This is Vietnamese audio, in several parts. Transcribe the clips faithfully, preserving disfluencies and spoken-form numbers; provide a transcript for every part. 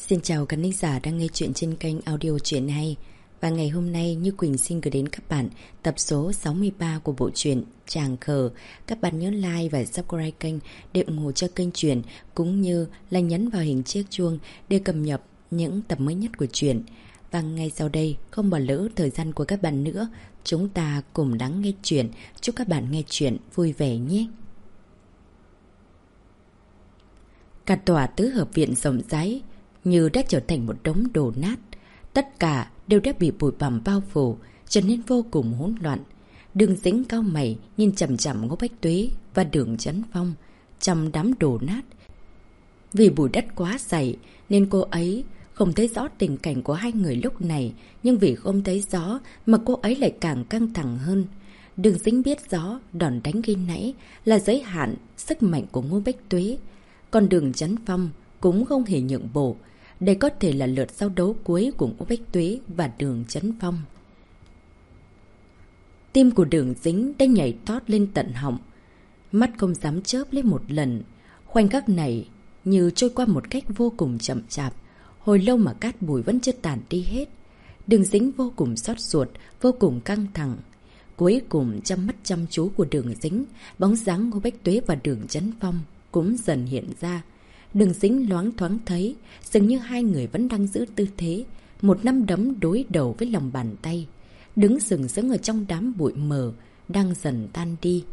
Xin chào các thính giả đang nghe chuyện trên kênh audio Chuyện Hay. Và ngày hôm nay Như Quỳnh xin gửi đến các bạn tập số sáu mươi ba của bộ truyện Tràng Khờ. Các bạn nhớ like và subscribe kênh để ủng hộ cho kênh truyện, cũng như là nhấn vào hình chiếc chuông để cập nhật những tập mới nhất của truyện. Và ngay sau đây, không bỏ lỡ thời gian của các bạn nữa, chúng ta cùng lắng nghe truyện. Chúc các bạn nghe truyện vui vẻ nhé. Cả tòa tứ hợp viện rộng rãi như đã trở thành một đống đổ nát. Tất cả đều đã bị bụi bặm bao phủ, trở nên vô cùng hỗn loạn. Đường Dính cau mày nhìn chằm chằm Ngô Bách Tuế và Đường Chấn Phong trong đám đổ nát. Vì bụi đất quá dày nên cô ấy không thấy rõ tình cảnh của hai người lúc này, nhưng vì không thấy rõ mà cô ấy lại càng căng thẳng hơn. Đường Dính biết rõ đòn đánh khi nãy là giới hạn sức mạnh của Ngô Bách Tuế, còn Đường Chấn Phong cũng không hề nhượng bộ. Đây có thể là lượt giao đấu cuối của Ngô Bách Tuế và Đường Chấn Phong. Tim của Đường Dính đã nhảy tót lên tận họng, mắt không dám chớp lên một lần. Khoảnh khắc này như trôi qua một cách vô cùng chậm chạp, hồi lâu mà cát bụi vẫn chưa tàn đi hết. Đường Dính vô cùng xót ruột, vô cùng căng thẳng. Cuối cùng trong mắt chăm chú của Đường Dính, bóng dáng Ngô Bách Tuế và Đường Chấn Phong cũng dần hiện ra. Đường Dính loáng thoáng thấy dường như hai người vẫn đang giữ tư thế một nắm đấm đối đầu với lòng bàn tay, đứng sừng sững ở trong đám bụi mờ đang dần tan đi.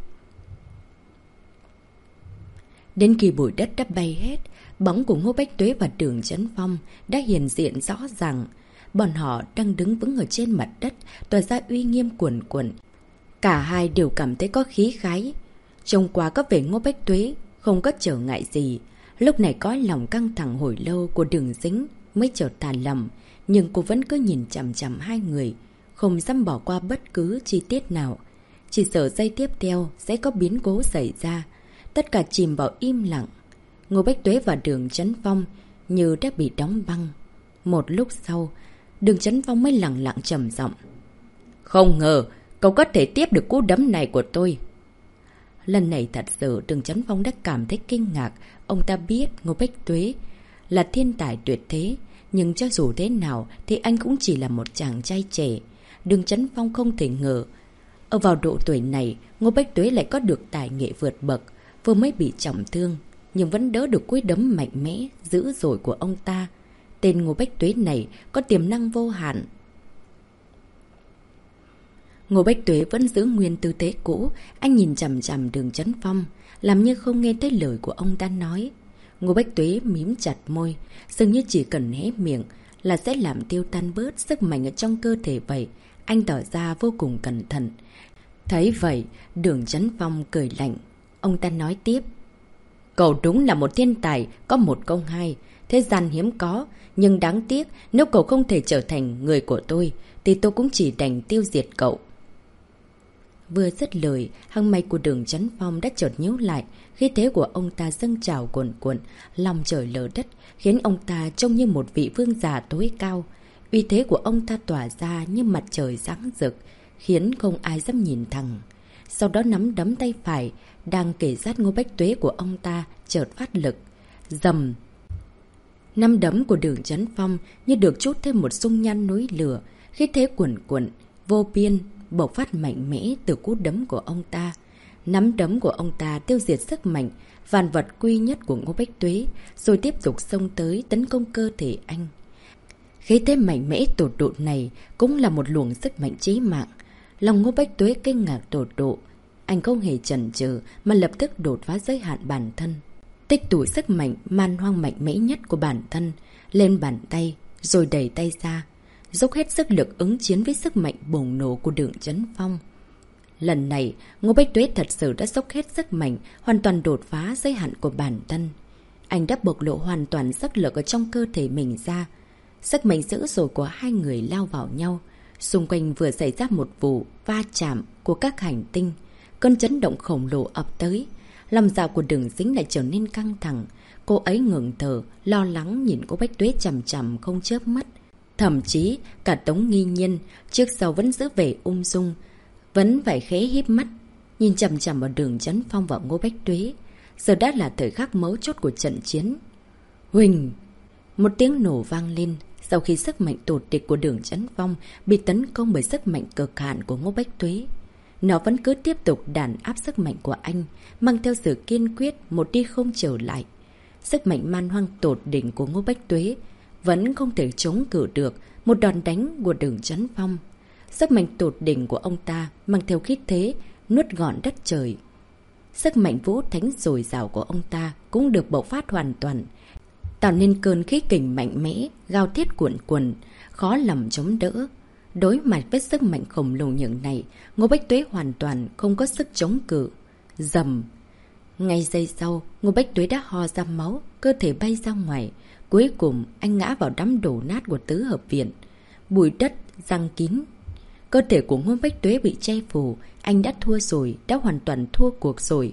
Đến khi bụi đất đã bay hết, bóng của Ngô Bách Tuế và Đường Chấn Phong đã hiện diện rõ ràng. Bọn họ đang đứng vững ở trên mặt đất, tỏa ra uy nghiêm cuồn cuộn. Cả hai đều cảm thấy có khí khái. Trông qua có vẻ Ngô Bách Tuế không có trở ngại gì. Lúc này cõi lòng căng thẳng hồi lâu của Đường Dính mới chợt thả lỏng, nhưng cô vẫn cứ nhìn chằm chằm hai người, không dám bỏ qua bất cứ chi tiết nào. Chỉ sợ giây tiếp theo sẽ có biến cố xảy ra. Tất cả chìm vào im lặng. Ngô Bách Tuế và Đường Chấn Phong như đã bị đóng băng. Một lúc sau, Đường Chấn Phong mới lặng lặng trầm giọng: "Không ngờ cậu có thể tiếp được cú đấm này của tôi." Lần này thật sự Đường Chấn Phong đã cảm thấy kinh ngạc. Ông ta biết Ngô Bách Tuế là thiên tài tuyệt thế, nhưng cho dù thế nào thì anh cũng chỉ là một chàng trai trẻ. Đường Chấn Phong không thể ngờ ở vào độ tuổi này Ngô Bách Tuế lại có được tài nghệ vượt bậc. Vừa mới bị trọng thương nhưng vẫn đỡ được cú đấm mạnh mẽ dữ dội của ông ta. Tên Ngô Bách Tuế này có tiềm năng vô hạn. Ngô Bách Tuế vẫn giữ nguyên tư thế cũ. Anh nhìn chằm chằm Đường Chấn Phong, làm như không nghe thấy lời của ông ta nói. Ngô Bách Tuế mím chặt môi, dường như chỉ cần hé miệng là sẽ làm tiêu tan bớt sức mạnh ở trong cơ thể vậy. Anh tỏ ra vô cùng cẩn thận. Thấy vậy, Đường Chấn Phong cười lạnh. Ông ta nói tiếp: "Cậu đúng là một thiên tài, có một công hai. Thế gian hiếm có, nhưng đáng tiếc nếu cậu không thể trở thành người của tôi thì tôi cũng chỉ đành tiêu diệt cậu." Vừa dứt lời, hàng mày của Đường Chấn Phong đã chợt nhíu lại. Khí thế của ông ta dâng trào cuồn cuộn, lòng trời lở đất, khiến ông ta trông như một vị vương giả tối cao. Uy thế của ông ta tỏa ra như mặt trời sáng rực, khiến không ai dám nhìn thẳng. Sau đó nắm đấm tay phải đang kề sát Ngô Bách Tuế của ông ta chợt phát lực. Dầm! Nắm đấm của Đường Chấn Phong như được trút thêm một xung nhan núi lửa, khí thế cuồn cuộn vô biên bộc phát mạnh mẽ từ cú đấm của ông ta. Nắm đấm của ông ta tiêu diệt sức mạnh vạn vật quy nhất của Ngô Bách Tuế, rồi tiếp tục xông tới tấn công cơ thể anh. Khí thế mạnh mẽ tột độ này cũng là một luồng sức mạnh chí mạng. Lòng Ngô Bách Tuế kinh ngạc tột độ. Anh không hề chần chừ mà lập tức đột phá giới hạn bản thân, tích tụ sức mạnh man hoang mạnh mẽ nhất của bản thân lên bàn tay, rồi đẩy tay ra, dốc hết sức lực ứng chiến với sức mạnh bùng nổ của Đường Chấn Phong. Lần này, Ngô Bách Tuế thật sự đã dốc hết sức mạnh, hoàn toàn đột phá giới hạn của bản thân. Anh đã bộc lộ hoàn toàn sức lực ở trong cơ thể mình ra. Sức mạnh dữ dội của hai người lao vào nhau. Xung quanh vừa xảy ra một vụ va chạm của các hành tinh. Cơn chấn động khổng lồ ập tới. Lòng dạ của Đường Dính lại trở nên căng thẳng. Cô ấy ngừng thở, lo lắng nhìn Ngô Bách Tuế chằm chằm không chớp mắt. Thậm chí cả Tống Nghi Nhiên trước sau vẫn giữ vẻ ung dung, vẫn phải khẽ híp mắt nhìn chằm chằm vào Đường Chấn Phong và Ngô Bách Tuế. Giờ đã là thời khắc mấu chốt của trận chiến. Huỳnh! Một tiếng nổ vang lên. Sau khi sức mạnh tột địch của Đường Chấn Phong bị tấn công bởi sức mạnh cực hạn của Ngô Bách Tuế, nó vẫn cứ tiếp tục đàn áp sức mạnh của anh, mang theo sự kiên quyết một đi không trở lại. Sức mạnh man hoang tột đỉnh của Ngô Bách Tuế vẫn không thể chống cự được một đòn đánh của Đường Chấn Phong. Sức mạnh tột đỉnh của ông ta mang theo khí thế nuốt gọn đất trời. Sức mạnh vũ thánh dồi dào của ông ta cũng được bộc phát hoàn toàn, tạo nên cơn khí kình mạnh mẽ, gào thét cuộn cuộn, khó lòng chống đỡ. Đối mặt với sức mạnh khổng lồ nhường này, Ngô Bách Tuế hoàn toàn không có sức chống cự. Rầm! Ngay giây sau, Ngô Bách Tuế đã ho ra máu, cơ thể bay ra ngoài. Cuối cùng, anh ngã vào đám đổ nát của tứ hợp viện. Bụi đất giăng kín. Cơ thể của Ngô Bách Tuế bị che phủ. Anh đã thua rồi, đã hoàn toàn thua cuộc rồi.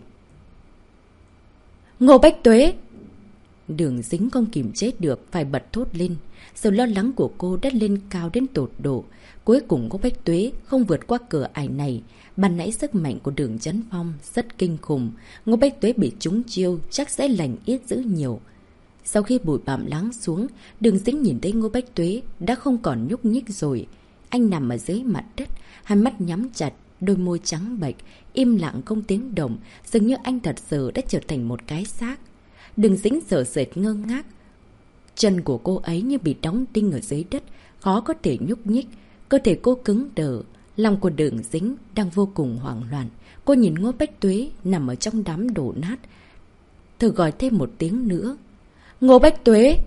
Ngô Bách Tuế! Đường Dính không kìm chế được, phải bật thốt lên. Sự lo lắng của cô đã lên cao đến tột độ. Cuối cùng Ngô Bách Tuế không vượt qua cửa ải này. Ban nãy sức mạnh của Đường Chấn Phong rất kinh khủng. Ngô Bách Tuế bị trúng chiêu chắc sẽ lành ít dữ nhiều. Sau khi bụi bặm lắng xuống, Đường Dính nhìn thấy Ngô Bách Tuế đã không còn nhúc nhích rồi. Anh nằm ở dưới mặt đất, hai mắt nhắm chặt, đôi môi trắng bệch, im lặng không tiếng động, dường như anh thật sự đã trở thành một cái xác. Đường Dính sợ sệt ngơ ngác. Chân của cô ấy như bị đóng đinh ở dưới đất, khó có thể nhúc nhích. Cơ thể cô cứng đờ. Lòng của Đường Dính đang vô cùng hoảng loạn. Cô nhìn Ngô Bách Tuế nằm ở trong đám đổ nát, thử gọi thêm một tiếng nữa. Ngô Bách Tuế!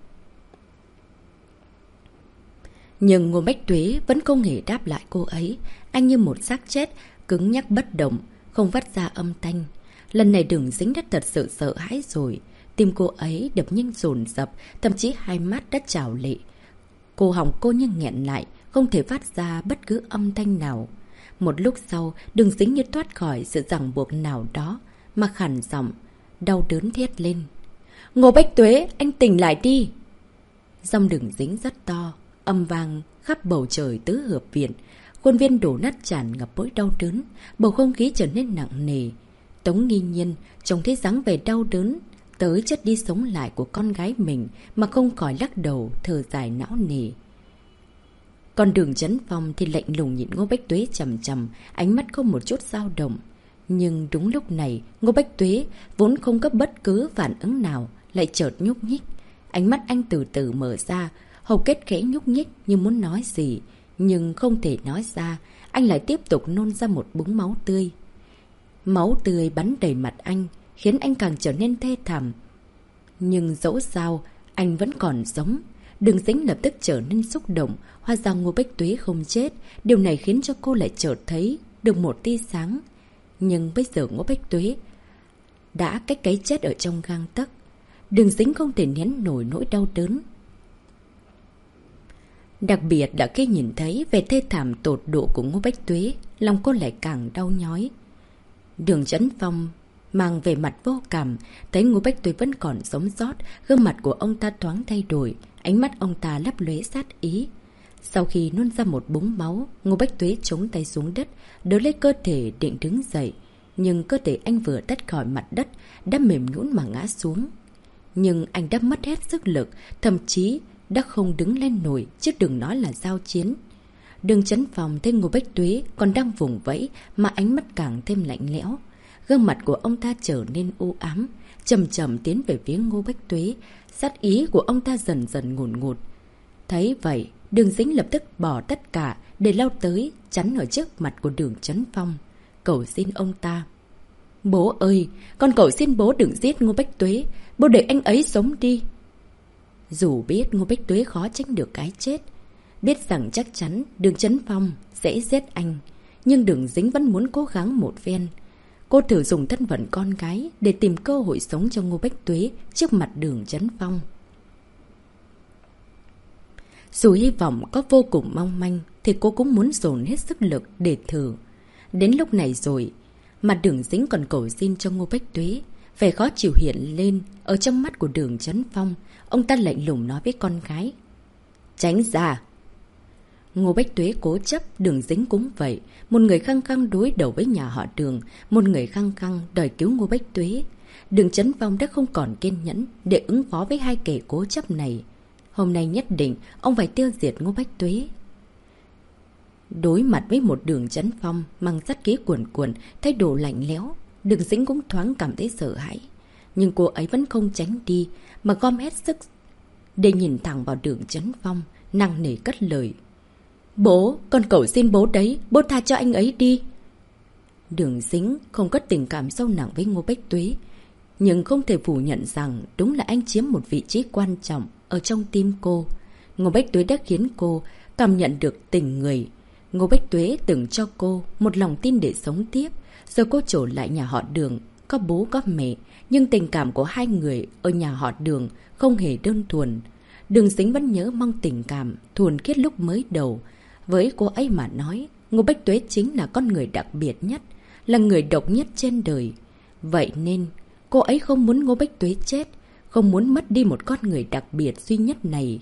Nhưng Ngô Bách Tuế vẫn không hề đáp lại cô ấy. Anh như một xác chết, cứng nhắc bất động, không phát ra âm thanh. Lần này Đường Dính đã thật sự sợ hãi rồi. Tim cô ấy đập nhanh dồn dập, thậm chí hai mắt đã trào lệ. Cổ họng cô như nghẹn lại, không thể phát ra bất cứ âm thanh nào. Một lúc sau, Đường Dính như thoát khỏi sự ràng buộc nào đó, mà khàn giọng, đau đớn thét lên. Ngô Bách Tuế, anh tỉnh lại đi! Giọng Đường Dính rất to, âm vang khắp bầu trời tứ hợp viện. Khuôn viên đổ nát tràn ngập nỗi đau đớn, bầu không khí trở nên nặng nề. Tống Nghi Nhiên trông thấy dáng vẻ đau đớn tới chất đi sống lại của con gái mình mà không khỏi lắc đầu thở dài não nề. Còn Đường Chấn Phong thì lạnh lùng nhìn Ngô Bách Tuế chằm chằm, ánh mắt không một chút dao động. Nhưng đúng lúc này, Ngô Bách Tuế vốn không có bất cứ phản ứng nào, lại chợt nhúc nhích. Ánh mắt anh từ từ mở ra, hầu kết khẽ nhúc nhích như muốn nói gì, nhưng không thể nói ra. Anh lại tiếp tục nôn ra một búng máu tươi. Máu tươi bắn đầy mặt anh, khiến anh càng trở nên thê thảm. Nhưng dẫu sao, anh vẫn còn sống. Đường Dính lập tức trở nên xúc động, hóa ra Ngô Bách Tuế không chết. Điều này khiến cho cô lại chợt thấy được một tia sáng. Nhưng bây giờ Ngô Bách Tuế đã cách cái chết ở trong gang tấc. Đường Dính không thể nén nổi nỗi đau đớn. Đặc biệt đã khi nhìn thấy vẻ thê thảm tột độ của Ngô Bách Tuế, lòng cô lại càng đau nhói. Đường Chấn Phong mang về mặt vô cảm, thấy Ngô Bách Tuế vẫn còn sống sót, gương mặt của ông ta thoáng thay đổi, ánh mắt ông ta lấp lóe sát ý. Sau khi nôn ra một búng máu, Ngô Bách Tuế chống tay xuống đất, đỡ lấy cơ thể định đứng dậy. Nhưng cơ thể anh vừa tách khỏi mặt đất, đã mềm nhũn mà ngã xuống. Nhưng anh đã mất hết sức lực, thậm chí đã không đứng lên nổi, chứ đừng nói là giao chiến. Đường Chấn Phong thấy Ngô Bách Tuế còn đang vùng vẫy mà ánh mắt càng thêm lạnh lẽo. Gương mặt của ông ta trở nên u ám, chậm chậm tiến về phía Ngô Bách Tuế. Sát ý của ông ta dần dần ngùn ngụt. Thấy vậy, Đường Dính lập tức bỏ tất cả để lao tới, chắn ở trước mặt của Đường Chấn Phong, cầu xin ông ta. Bố ơi, con cầu xin bố đừng giết Ngô Bách Tuế, bố để anh ấy sống đi. Dù biết Ngô Bách Tuế khó tránh được cái chết, biết rằng chắc chắn Đường Chấn Phong sẽ giết anh, nhưng Đường Dính vẫn muốn cố gắng một phen. Cô thử dùng thân phận con gái để tìm cơ hội sống cho Ngô Bách Tuế trước mặt Đường Chấn Phong. Dù hy vọng có vô cùng mong manh, thì cô cũng muốn dồn hết sức lực để thử. Đến lúc này rồi, mà Đường Dính còn cầu xin cho Ngô Bách Tuế. Vẻ khó chịu hiện lên ở trong mắt của Đường Chấn Phong. Ông ta lạnh lùng nói với con gái. Tránh ra! Ngô Bách Tuế cố chấp, Đường Dính cũng vậy. Một người khăng khăng đối đầu với nhà họ Đường, một người khăng khăng đòi cứu Ngô Bách Tuế. Đường Chấn Phong đã không còn kiên nhẫn để ứng phó với hai kẻ cố chấp này. Hôm nay nhất định ông phải tiêu diệt Ngô Bách Tuế. Đối mặt với một Đường Chấn Phong mang sát khí cuồn cuộn, thái độ lạnh lẽo, Đường Dĩnh cũng thoáng cảm thấy sợ hãi. Nhưng cô ấy vẫn không tránh đi, mà gom hết sức để nhìn thẳng vào Đường Chấn Phong, nặng nề cất lời. Bố, con cầu xin bố đấy, bố tha cho anh ấy đi. Đường Dĩnh không có tình cảm sâu nặng với Ngô Bách Tuế, nhưng không thể phủ nhận rằng đúng là anh chiếm một vị trí quan trọng ở trong tim cô. Ngô Bách Tuế đã khiến cô cảm nhận được tình người. Ngô Bách Tuế từng cho cô một lòng tin để sống tiếp. Giờ cô trở lại nhà họ Đường, có bố có mẹ, nhưng tình cảm của hai người ở nhà họ Đường không hề đơn thuần. Đường Dĩnh vẫn nhớ mong tình cảm thuần khiết lúc mới đầu. Với cô ấy mà nói, Ngô Bách Tuế chính là con người đặc biệt nhất, là người độc nhất trên đời. Vậy nên, cô ấy không muốn Ngô Bách Tuế chết, không muốn mất đi một con người đặc biệt duy nhất này.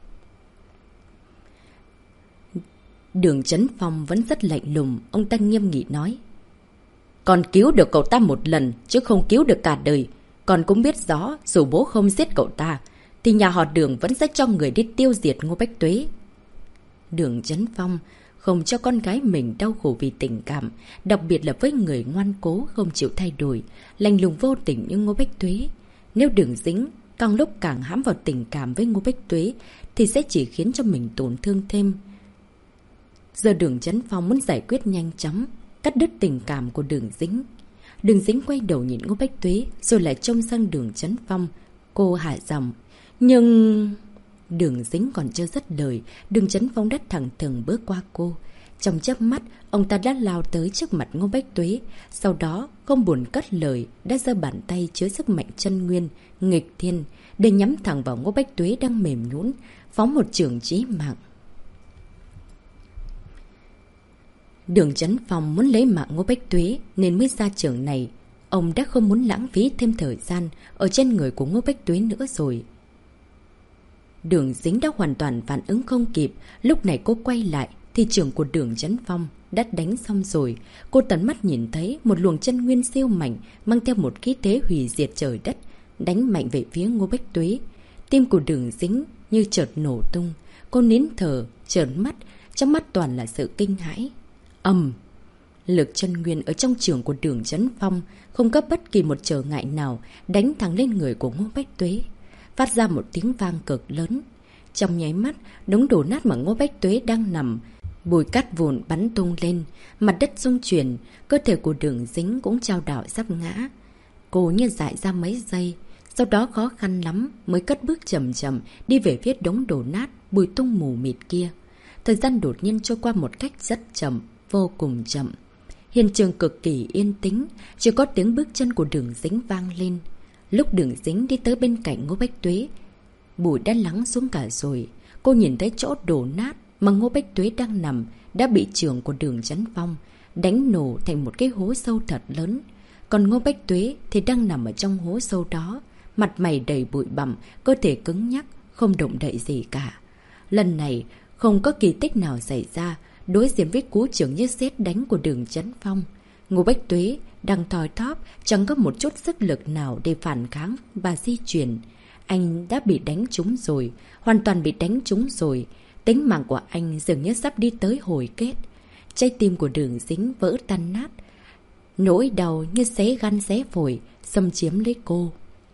Đường Chấn Phong vẫn rất lạnh lùng, ông ta nghiêm nghị nói. Con cứu được cậu ta một lần, chứ không cứu được cả đời. Con cũng biết rõ, dù bố không giết cậu ta, thì nhà họ Đường vẫn sẽ cho người đi tiêu diệt Ngô Bách Tuế. Đường Chấn Phong không cho con gái mình đau khổ vì tình cảm, đặc biệt là với người ngoan cố không chịu thay đổi, lạnh lùng vô tình như Ngô Bách Tuế. Nếu Đường Dĩnh càng lúc càng hãm vào tình cảm với Ngô Bách Tuế, thì sẽ chỉ khiến cho mình tổn thương thêm. Giờ Đường Chấn Phong muốn giải quyết nhanh chóng, cắt đứt tình cảm của Đường Dĩnh. Đường Dĩnh quay đầu nhìn Ngô Bách Tuế, rồi lại trông sang Đường Chấn Phong. Cô hạ giọng. Nhưng... Đường Dĩnh còn chưa dứt lời, Đường Chấn Phong đã thẳng thừng bước qua cô. Trong chớp mắt, ông ta đã lao tới trước mặt Ngô Bách Tuế. Sau đó, không buồn cất lời, đã giơ bàn tay chứa sức mạnh chân nguyên, nghịch thiên, để nhắm thẳng vào Ngô Bách Tuế đang mềm nhũn, phóng một chưởng chí mạng. Đường Chấn Phong muốn lấy mạng Ngô Bách Tuế nên mới ra chưởng này. Ông đã không muốn lãng phí thêm thời gian ở trên người của Ngô Bách Tuế nữa rồi. Đường Dĩnh đã hoàn toàn phản ứng không kịp. Lúc này cô quay lại thì chưởng của Đường Chấn Phong đã đánh xong rồi. Cô tận mắt nhìn thấy một luồng chân nguyên siêu mạnh mang theo một khí thế hủy diệt trời đất, đánh mạnh về phía Ngô Bách Tuế. Tim của Đường Dĩnh như chợt nổ tung. Cô nín thở, trợn mắt, trong mắt toàn là sự kinh hãi. Ầm! Lực chân nguyên ở trong chưởng của Đường Chấn Phong không có bất kỳ một trở ngại nào, đánh thẳng lên người của Ngô Bách Tuế, phát ra một tiếng vang cực lớn. Trong nháy mắt, đống đổ nát mà Ngô Bách Tuế đang nằm, bụi cát vụn bắn tung lên, mặt đất rung chuyển, cơ thể của Đường Dĩnh cũng chao đảo sắp ngã. Cô như dại ra mấy giây, sau đó khó khăn lắm mới cất bước chậm chậm đi về phía đống đổ nát, bụi tung mù mịt kia. Thời gian đột nhiên trôi qua một cách rất chậm, vô cùng chậm. Hiện trường cực kỳ yên tĩnh, chỉ có tiếng bước chân của Đường Dĩnh vang lên. Lúc Đường Dĩnh đi tới bên cạnh Ngô Bách Tuế, bụi đã lắng xuống cả rồi. Cô nhìn thấy chỗ đổ nát mà Ngô Bách Tuế đang nằm đã bị chưởng của Đường Chấn Phong đánh nổ thành một cái hố sâu thật lớn. Còn Ngô Bách Tuế thì đang nằm ở trong hố sâu đó, mặt mày đầy bụi bặm, cơ thể cứng nhắc, không động đậy gì cả. Lần này không có kỳ tích nào xảy ra. Đối diện với cú chưởng như sét đánh của Đường Chấn Phong, Ngô Bách Tuế đang thoi thóp, chẳng có một chút sức lực nào để phản kháng và di chuyển. Anh đã bị đánh trúng rồi, hoàn toàn bị đánh trúng rồi. Tính mạng của anh dường như sắp đi tới hồi kết. Trái tim của Đường Dĩnh vỡ tan nát, nỗi đau như xé gan xé phổi xâm chiếm lấy cô.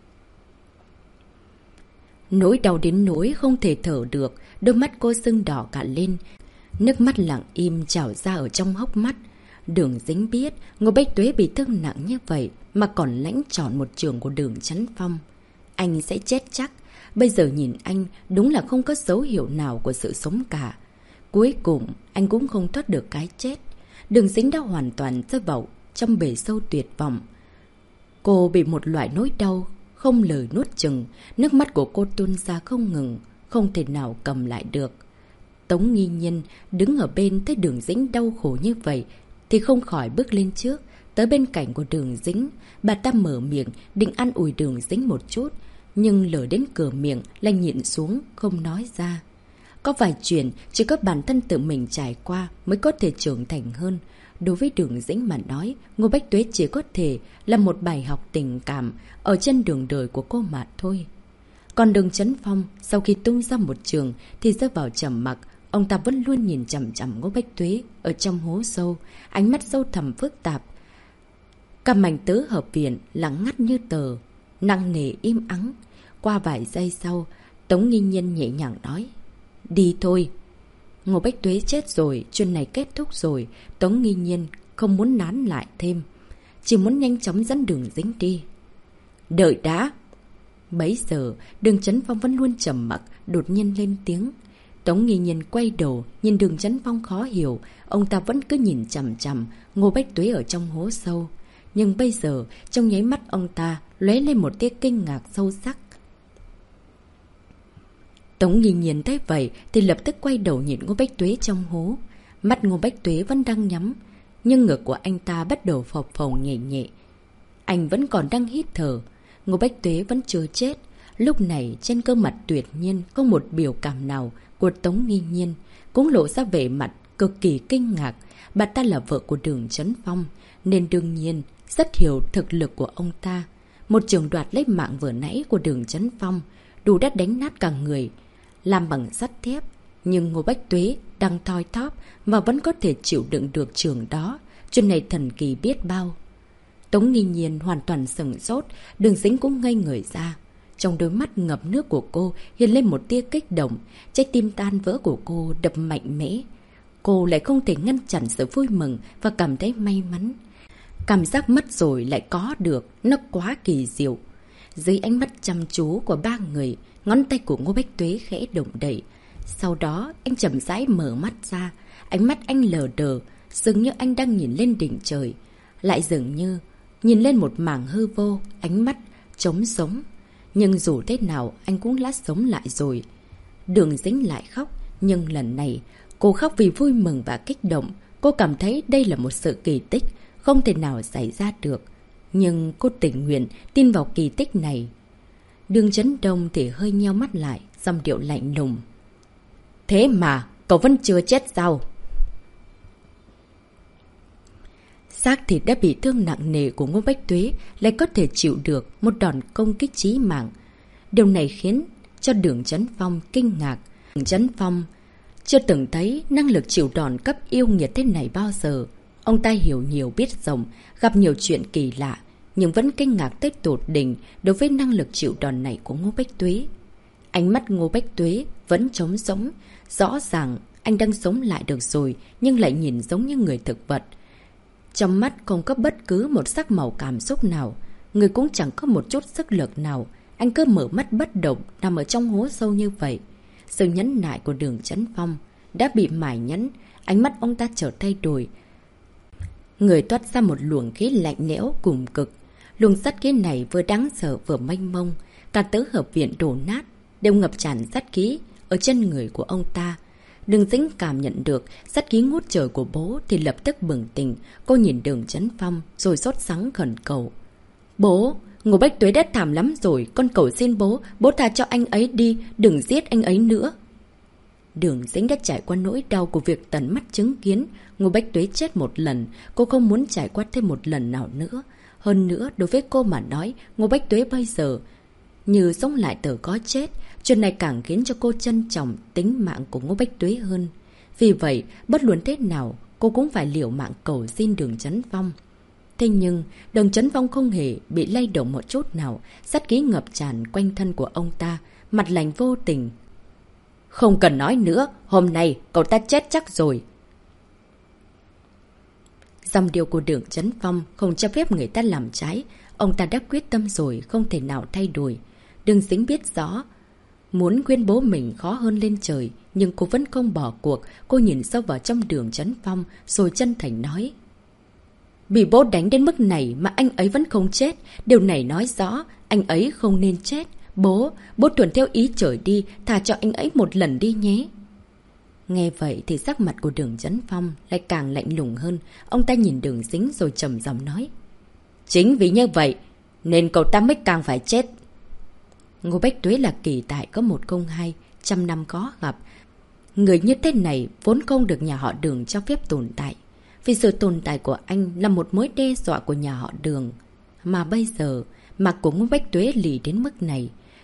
Nỗi đau đến nỗi không thể thở được, đôi mắt cô sưng đỏ cả lên, nước mắt lặng im trào ra ở trong hốc mắt. Đường Dĩnh biết Ngô Bách Tuế bị thương nặng như vậy mà còn lãnh trọn một chưởng của Đường Chấn Phong, anh sẽ chết chắc. Bây giờ nhìn anh đúng là không có dấu hiệu nào của sự sống cả. Cuối cùng anh cũng không thoát được cái chết. Đường Dĩnh đã hoàn toàn rơi vào trong bể sâu tuyệt vọng. Cô bị một loại nỗi đau không lời nuốt chừng, nước mắt của cô tuôn ra không ngừng, không thể nào cầm lại được. Tống Nghi Nhiên đứng ở bên thấy Đường Dĩnh đau khổ như vậy thì không khỏi bước lên trước, tới bên cạnh của Đường Dĩnh. Bà ta mở miệng định an ủi Đường Dĩnh một chút, nhưng lỡ đến cửa miệng lại nhịn xuống không nói ra. Có vài chuyện chỉ có bản thân tự mình trải qua mới có thể trưởng thành hơn. Đối với Đường Dĩnh mà nói, Ngô Bách Tuế chỉ có thể là một bài học tình cảm ở trên đường đời của cô mà thôi. Còn Đường Chấn Phong, sau khi tung ra một trường thì rơi vào trầm mặc. Ông ta vẫn luôn nhìn chằm chằm Ngô Bách Tuế ở trong hố sâu, ánh mắt sâu thẳm phức tạp. Cả mảnh tứ hợp viện lặng ngắt như tờ, nặng nề im ắng. Qua vài giây sau, Tống Nghi Nhiên nhẹ nhàng nói: "Đi thôi." Ngô Bách Tuế chết rồi, chuyện này kết thúc rồi. Tống Nghi Nhiên không muốn nán lại thêm, chỉ muốn nhanh chóng dẫn Đường Dĩnh đi. "Đợi đã." Bấy giờ, Đường Chấn Phong vẫn luôn trầm mặc, đột nhiên lên tiếng. Tống Nghi Nhiên quay đầu, nhìn Đường Chấn Phong khó hiểu, ông ta vẫn cứ nhìn chằm chằm Ngô Bách Tuế ở trong hố sâu. Nhưng bây giờ, trong nháy mắt ông ta lóe lên một tia kinh ngạc sâu sắc. Tống Nghi Nhiên thấy vậy thì lập tức quay đầu nhìn Ngô Bách Tuế trong hố. Mắt Ngô Bách Tuế vẫn đang nhắm, nhưng ngực của anh ta bắt đầu phập phồng nhẹ nhẹ. Anh vẫn còn đang hít thở. Ngô Bách Tuế vẫn chưa chết. Lúc này trên cơ mặt tuyệt nhiên không một biểu cảm nào của Tống Nghi Nhiên, cũng lộ ra vẻ mặt cực kỳ kinh ngạc. Bà ta là vợ của Đường Chấn Phong, nên đương nhiên rất hiểu thực lực của ông ta. Một trường đoạt lấy mạng vừa nãy của Đường Chấn Phong đủ đã đánh nát cả người, làm bằng sắt thép. Nhưng Ngô Bách Tuế đang thoi thóp mà vẫn có thể chịu đựng được trường đó. Chuyện này thần kỳ biết bao. Tống Nghi Nhiên hoàn toàn sửng sốt, Đường Dĩnh cũng ngây người ra. Trong đôi mắt ngập nước của cô hiện lên một tia kích động, trái tim tan vỡ của cô đập mạnh mẽ. Cô lại không thể ngăn chặn sự vui mừng và cảm thấy may mắn. Cảm giác mất rồi lại có được, nó quá kỳ diệu. Dưới ánh mắt chăm chú của ba người, ngón tay của Ngô Bách Tuế khẽ động đậy. Sau đó anh chậm rãi mở mắt ra, ánh mắt anh lờ đờ, dường như anh đang nhìn lên đỉnh trời. Lại dường như nhìn lên một mảng hư vô, ánh mắt trống sống. Nhưng dù thế nào anh cũng đã sống lại rồi. Đường Dĩnh lại khóc, nhưng lần này cô khóc vì vui mừng và kích động. Cô cảm thấy đây là một sự kỳ tích, không thể nào xảy ra được. Nhưng cô tình nguyện tin vào kỳ tích này. Đường Chấn Đông thì hơi nheo mắt lại, giọng điệu lạnh lùng: "Thế mà, cậu vẫn chưa chết sao?" Xác thịt đã bị thương nặng nề của Ngô Bách Tuế lại có thể chịu được một đòn công kích chí mạng. Điều này khiến cho Đường Chấn Phong kinh ngạc. Đường Chấn Phong chưa từng thấy năng lực chịu đòn cấp yêu nghiệt thế này bao giờ. Ông ta hiểu nhiều biết rộng, gặp nhiều chuyện kỳ lạ, nhưng vẫn kinh ngạc tới tột đỉnh đối với năng lực chịu đòn này của Ngô Bách Tuế. Ánh mắt Ngô Bách Tuế vẫn trống sống. Rõ ràng anh đang sống lại được rồi, nhưng lại nhìn giống như người thực vật. Trong mắt không có bất cứ một sắc màu cảm xúc nào, người cũng chẳng có một chút sức lực nào. Anh cứ mở mắt bất động, nằm ở trong hố sâu như vậy. Sự nhẫn nại của Đường Chấn Phong đã bị mài nhẫn, ánh mắt ông ta trở thay đổi. Người toát ra một luồng khí lạnh lẽo cùng cực. Luồng sát khí này vừa đáng sợ vừa mênh mông. Cả tứ hợp viện đổ nát đều ngập tràn sát khí ở chân người của ông ta. Đường Dĩnh cảm nhận được sát khí ngút trời của bố thì lập tức bừng tỉnh. Cô nhìn Đường Chấn Phong rồi sốt sắng khẩn cầu: "Bố, Ngô Bách Tuế đã thảm lắm rồi, con cầu xin bố, bố tha cho anh ấy đi, đừng giết anh ấy nữa." Đường Dĩnh đã trải qua nỗi đau của việc tận mắt chứng kiến Ngô Bách Tuế chết một lần. Cô không muốn trải qua thêm một lần nào nữa. Hơn nữa, đối với cô mà nói, Ngô Bách Tuế bây giờ như sống lại từ có chết. Chuyện này càng khiến cho cô trân trọng tính mạng của Ngô Bách Tuế hơn. Vì vậy, bất luận thế nào, cô cũng phải liều mạng cầu xin Đường Chấn Phong. Thế nhưng, Đường Chấn Phong không hề bị lay động một chút nào. Sát khí ngập tràn quanh thân của ông ta, mặt lạnh vô tình. "Không cần nói nữa, hôm nay cậu ta chết chắc rồi." Dòng điều của Đường Chấn Phong không cho phép người ta làm trái. Ông ta đã quyết tâm rồi, không thể nào thay đổi. Đường Dĩnh biết rõ, muốn khuyên bố mình khó hơn lên trời, nhưng cô vẫn không bỏ cuộc. Cô nhìn sâu vào trong Đường Chấn Phong rồi chân thành nói: "Bị bố đánh đến mức này mà anh ấy vẫn không chết. Điều này nói rõ anh ấy không nên chết. Bố, bố thuận theo ý trời đi, thả cho anh ấy một lần đi nhé." Nghe vậy thì sắc mặt của Đường Chấn Phong lại càng lạnh lùng hơn. Ông ta nhìn Đường Dĩnh rồi trầm giọng nói: "Chính vì như vậy nên cậu ta mới càng phải chết." Ngô Bách Tuế là kỳ tài có một không hai, trăm năm có gặp. Người như thế này vốn không được nhà họ Đường cho phép tồn tại. Vì sự tồn tại của anh là một mối đe dọa của nhà họ Đường. Mà bây giờ, mặt của Ngô Bách Tuế lì đến mức này.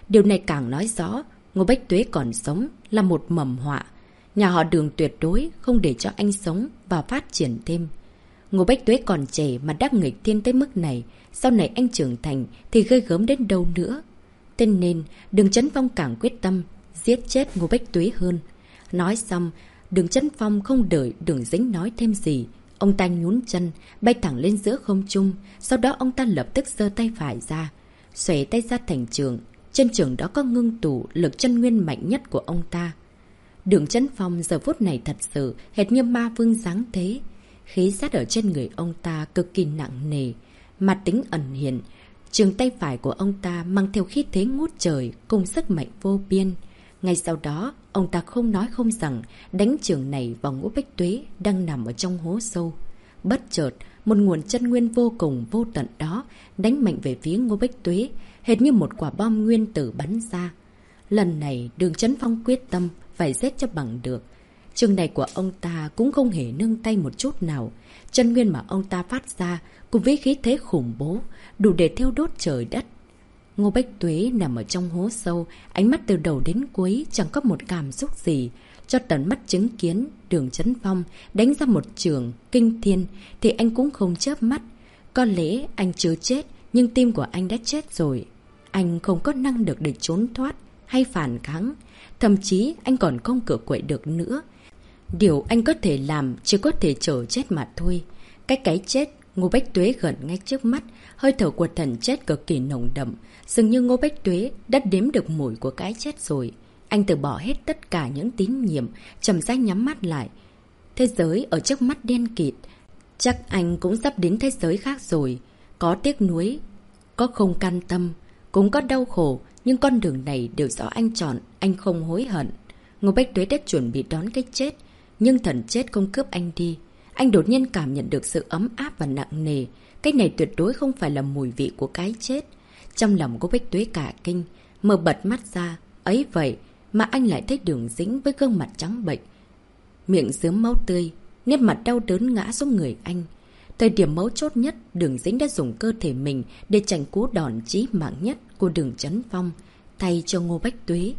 Điều này càng nói rõ Ngô Bách Tuế còn sống là một mầm họa. Nhà họ Đường tuyệt đối không để cho anh sống và phát triển thêm. Ngô Bách Tuế còn trẻ mà đắc nghịch thiên tới mức này, sau này anh trưởng thành thì ghê gớm đến đâu nữa. Thế nên Đường Chấn Phong càng quyết tâm giết chết Ngô Bách Tuế hơn. Nói xong, Đường Chấn Phong không đợi Đường Dĩnh nói thêm gì. Ông ta nhún chân, bay thẳng lên giữa không trung. Sau đó ông ta lập tức giơ tay phải ra, xòe tay ra thành trường. Trên trường đó có ngưng tụ lực chân nguyên mạnh nhất của ông ta. Đường Chấn Phong giờ phút này thật sự hệt như ma vương dáng thế. Khí sát ở trên người ông ta cực kỳ nặng nề, mặt tính ẩn hiện. Trường tay phải của ông ta mang theo khí thế ngút trời cùng sức mạnh vô biên. Ngay sau đó, ông ta không nói không rằng đánh trường này vào Ngô Bách Tuế đang nằm ở trong hố sâu. Bất chợt, một nguồn chân nguyên vô cùng vô tận đó đánh mạnh về phía Ngô Bách Tuế, hệt như một quả bom nguyên tử bắn ra. Lần này, Đường Chấn Phong quyết tâm phải giết cho bằng được. Trường này của ông ta cũng không hề nương tay một chút nào. Chân nguyên mà ông ta phát ra cùng với khí thế khủng bố đủ để thiêu đốt trời đất. Ngô Bách Tuế nằm ở trong hố sâu, ánh mắt từ đầu đến cuối chẳng có một cảm xúc gì. Cho tận mắt chứng kiến Đường Chấn Phong đánh ra một trường kinh thiên thì anh cũng không chớp mắt. Có lẽ anh chưa chết, nhưng tim của anh đã chết rồi. Anh không có năng lực để trốn thoát hay phản kháng. Thậm chí anh còn không cựa quậy được nữa. Điều anh có thể làm chỉ có thể chờ chết mà thôi. Cái cái chết Ngô Bách Tuế gần ngay trước mắt. Hơi thở của thần chết cực kỳ nồng đậm. Dường như Ngô Bách Tuế đã đếm được mùi của cái chết rồi. Anh từ bỏ hết tất cả những tín nhiệm, chậm rãi nhắm mắt lại. Thế giới ở trước mắt đen kịt. Chắc anh cũng sắp đến thế giới khác rồi. Có tiếc nuối, có không can tâm, cũng có đau khổ. Nhưng con đường này đều do anh chọn, anh không hối hận. Ngô Bách Tuế đã chuẩn bị đón cái chết, nhưng thần chết không cướp anh đi. Anh đột nhiên cảm nhận được sự ấm áp và nặng nề. Cái này tuyệt đối không phải là mùi vị của cái chết. Trong lòng Ngô Bách Tuế cả kinh, mở bật mắt ra. Ấy vậy mà anh lại thấy Đường Dĩnh với gương mặt trắng bệch, miệng rớm máu tươi, nét mặt đau đớn ngã xuống người anh. Thời điểm mấu chốt nhất, Đường Dĩnh đã dùng cơ thể mình để tránh cú đòn chí mạng nhất của Đường Chấn Phong, thay cho Ngô Bách Tuế.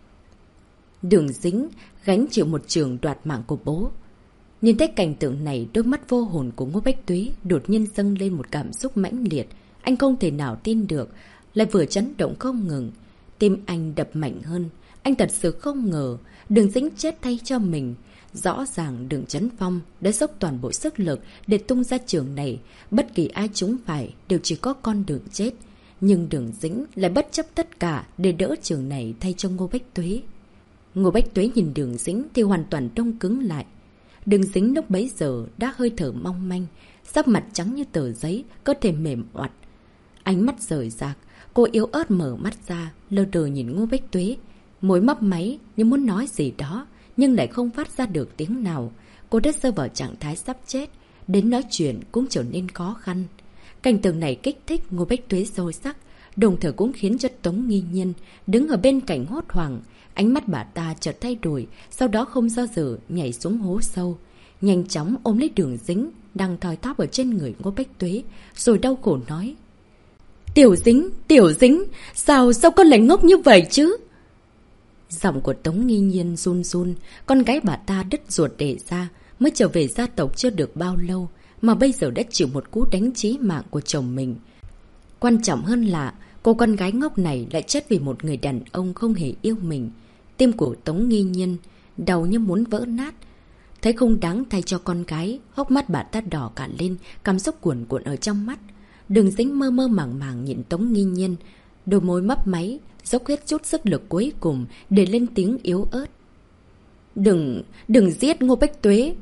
Đường Dĩnh gánh chịu một trường đoạt mạng của bố. Nhìn thấy cảnh tượng này, đôi mắt vô hồn của Ngô Bách Tuế đột nhiên dâng lên một cảm xúc mãnh liệt. Anh không thể nào tin được, lại vừa chấn động không ngừng. Tim anh đập mạnh hơn. Anh thật sự không ngờ Đường Dĩnh chết thay cho mình. Rõ ràng Đường Chấn Phong đã dốc toàn bộ sức lực để tung ra trường này. Bất kỳ ai trúng phải đều chỉ có con đường chết. Nhưng Đường Dĩnh lại bất chấp tất cả để đỡ trường này thay cho Ngô Bách Tuế. Ngô Bách Tuế nhìn Đường Dĩnh thì hoàn toàn đông cứng lại. Đường Dĩnh lúc bấy giờ đã hơi thở mong manh, sắc mặt trắng như tờ giấy, cơ thể mềm oặt. Ánh mắt rời rạc, cô yếu ớt mở mắt ra, lơ đờ nhìn Ngô Bách Tuế. Môi mấp máy như muốn nói gì đó, nhưng lại không phát ra được tiếng nào. Cô đã rơi vào trạng thái sắp chết, đến nói chuyện cũng trở nên khó khăn. Cảnh tượng này kích thích Ngô Bách Tuế sâu sắc, đồng thời cũng khiến cho Tống Nghi Nhiên đứng ở bên cạnh hốt hoảng. Ánh mắt bà ta chợt thay đổi, sau đó không do dự nhảy xuống hố sâu, nhanh chóng ôm lấy Đường Dĩnh đang thoi thóp ở trên người Ngô Bách Tuế, rồi đau khổ nói: Tiểu Dĩnh, Tiểu Dĩnh, sao, sao con lại ngốc như vậy chứ? Giọng của Tống Nghi Nhiên run run, con gái bà ta đứt ruột để ra, mới trở về gia tộc chưa được bao lâu, mà bây giờ đã chịu một cú đánh chí mạng của chồng mình. Quan trọng hơn là cô con gái ngốc này lại chết vì một người đàn ông không hề yêu mình. Tim của Tống Nghi Nhiên đau như muốn vỡ nát. Thấy không đáng thay cho con gái, hốc mắt bà ta đỏ cả lên, cảm xúc cuồn cuộn ở trong mắt. Đường Dĩnh mơ mơ màng màng nhìn Tống Nghi Nhiên, đôi môi mấp máy, dốc hết chút sức lực cuối cùng để lên tiếng yếu ớt: Đừng, đừng giết Ngô Bách Tuế.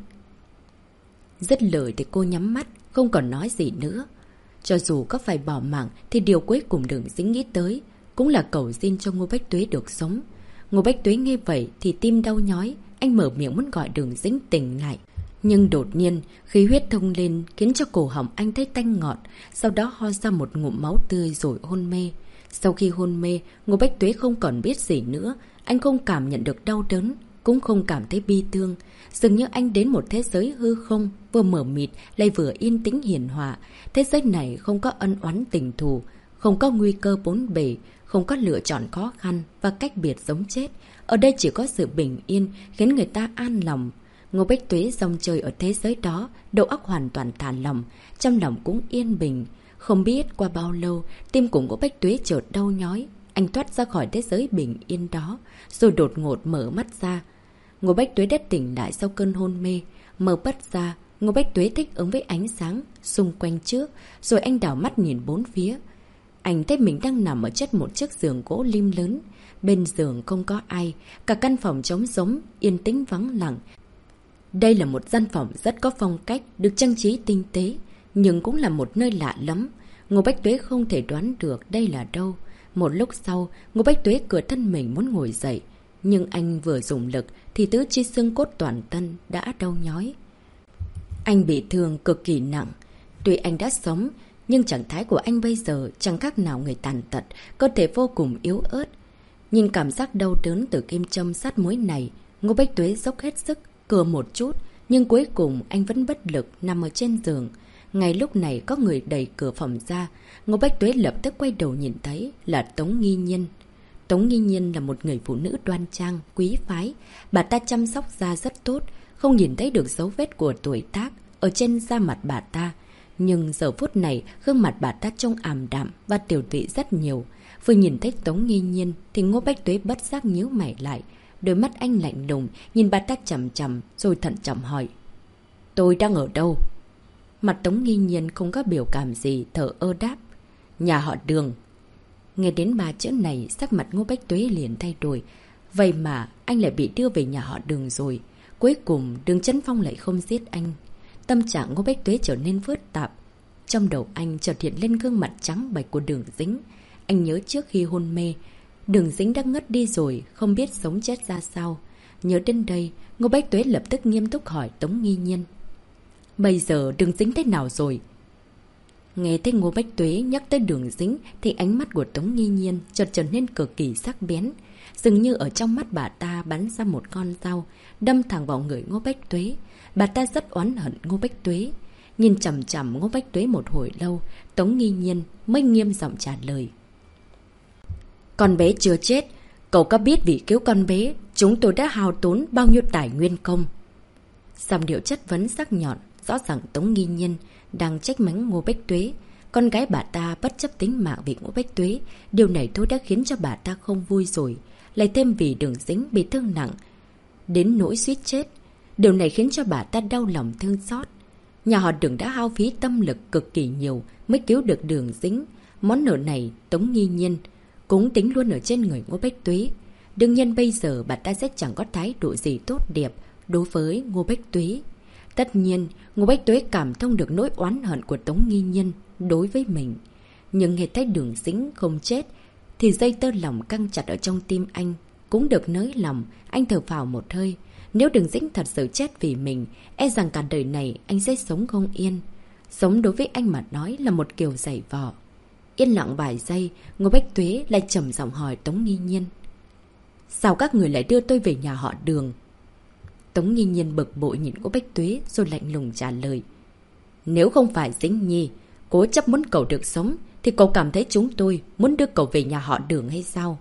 Dứt lời thì cô nhắm mắt, không còn nói gì nữa. Cho dù có phải bỏ mạng thì điều cuối cùng Đường Dĩnh nghĩ tới cũng là cầu xin cho Ngô Bách Tuế được sống. Ngô Bách Tuế nghe vậy thì tim đau nhói, anh mở miệng muốn gọi Đường Dĩnh tỉnh lại. Nhưng đột nhiên, khí huyết thông lên khiến cho cổ họng anh thấy tanh ngọt, sau đó ho ra một ngụm máu tươi rồi hôn mê. Sau khi hôn mê, Ngô Bách Tuế không còn biết gì nữa, anh không cảm nhận được đau đớn, cũng không cảm thấy bi thương. Dường như anh đến một thế giới hư không, vừa mở mịt lại vừa yên tĩnh hiền hòa. Thế giới này không có ân oán tình thù, không có nguy cơ bốn bề, không có lựa chọn khó khăn và cách biệt sống chết. Ở đây chỉ có sự bình yên khiến người ta an lòng. Ngô Bách Tuế rong chơi ở thế giới đó, đầu óc hoàn toàn thả lỏng, trong lòng cũng yên bình. Không biết qua bao lâu, tim của Ngô Bách Tuế chợt đau nhói. Anh thoát ra khỏi thế giới bình yên đó, rồi đột ngột mở mắt ra. Ngô Bách Tuế đã tỉnh lại sau cơn hôn mê. Mở mắt ra, Ngô Bách Tuế thích ứng với ánh sáng xung quanh trước, rồi anh đảo mắt nhìn bốn phía. Anh thấy mình đang nằm ở trên một chiếc giường gỗ lim lớn. Bên giường không có ai, cả căn phòng trống rỗng, yên tĩnh vắng lặng. Đây là một gian phòng rất có phong cách, được trang trí tinh tế, nhưng cũng là một nơi lạ lắm. Ngô Bách Tuế không thể đoán được đây là đâu. Một lúc sau, Ngô Bách Tuế cựa thân mình muốn ngồi dậy, nhưng anh vừa dùng lực thì tứ chi xương cốt toàn thân đã đau nhói. Anh bị thương cực kỳ nặng. Tuy anh đã sống, nhưng trạng thái của anh bây giờ chẳng khác nào người tàn tật, cơ thể vô cùng yếu ớt. Nhìn cảm giác đau đớn từ kim châm sát muối này, Ngô Bách Tuế dốc hết sức, cựa một chút, nhưng cuối cùng anh vẫn bất lực nằm ở trên giường. Ngay lúc này có người đẩy cửa phòng ra, Ngô Bách Tuế lập tức quay đầu nhìn thấy là Tống Nghi Nhiên. Tống Nghi Nhiên là một người phụ nữ đoan trang, quý phái, bà ta chăm sóc da rất tốt, không nhìn thấy được dấu vết của tuổi tác ở trên da mặt bà ta. Nhưng giờ phút này, gương mặt bà ta trông ảm đạm và tiểu tụy rất nhiều. Vừa nhìn thấy Tống Nghi Nhiên thì Ngô Bách Tuế bất giác nhíu mày lại. Đôi mắt anh lạnh lùng, nhìn bà ta chằm chằm rồi thận trọng hỏi: "Tôi đang ở đâu?" Mặt Tống Nghi Nhiên không có biểu cảm gì, thở ơ đáp: "Nhà họ Đường." Nghe đến ba chữ này, sắc mặt Ngô Bách Tuế liền thay đổi. Vậy mà anh lại bị đưa về nhà họ Đường rồi. Cuối cùng Đường Chấn Phong lại không giết anh. Tâm trạng Ngô Bách Tuế trở nên phức tạp. Trong đầu anh chợt hiện lên gương mặt trắng bệch của Đường Dính. Anh nhớ trước khi hôn mê, Đường Dính đã ngất đi rồi, không biết sống chết ra sao. Nhớ đến đây, Ngô Bách Tuế lập tức nghiêm túc hỏi Tống Nghi Nhiên: "Bây giờ Đường Dính thế nào rồi?" Nghe thấy Ngô Bách Tuế nhắc tới Đường Dính thì ánh mắt của Tống Nghi Nhiên chợt trở nên cực kỳ sắc bén. Dường như ở trong mắt bà ta bắn ra một con dao, đâm thẳng vào người Ngô Bách Tuế. Bà ta rất oán hận Ngô Bách Tuế. Nhìn chằm chằm Ngô Bách Tuế một hồi lâu, Tống Nghi Nhiên mới nghiêm giọng trả lời: "Con bé chưa chết. Cậu có biết vì cứu con bé, chúng tôi đã hao tốn bao nhiêu tài nguyên không?" Giọng điệu chất vấn sắc nhọn, rõ ràng Tống Nghi Nhiên đang trách mắng Ngô Bách Tuế. Con gái bà ta bất chấp tính mạng vì Ngô Bách Tuế. Điều này thôi đã khiến cho bà ta không vui rồi. Lại thêm vì Đường Dính bị thương nặng đến nỗi suýt chết. Điều này khiến cho bà ta đau lòng thương xót. Nhà họ Đường đã hao phí tâm lực cực kỳ nhiều mới cứu được Đường Dính. Món nợ này Tống Nghi Nhiên cũng tính luôn ở trên người Ngô Bách Tuế. Đương nhiên bây giờ bà ta sẽ chẳng có thái độ gì tốt đẹp đối với Ngô Bách Tuế. Tất nhiên, Ngô Bách Tuế cảm thông được nỗi oán hận của Tống Nghi Nhiên đối với mình. Nhưng nghe thấy Đường Dính không chết thì dây tơ lòng căng chặt ở trong tim anh cũng được nới lòng. Anh thở phào một hơi. Nếu Đường Dính thật sự chết vì mình, e rằng cả đời này anh sẽ sống không yên. Sống đối với anh mà nói là một kiểu giày vò. Yên lặng vài giây, Ngô Bách Tuế lại trầm giọng hỏi Tống Nghi Nhiên: "Sao các người lại đưa tôi về nhà họ Đường?" Tống Nghi Nhiên bực bội nhìn Ngô Bách Tuế rồi lạnh lùng trả lời: "Nếu không phải Dính Nhi cố chấp muốn cậu được sống thì cậu cảm thấy chúng tôi muốn đưa cậu về nhà họ Đường hay sao?"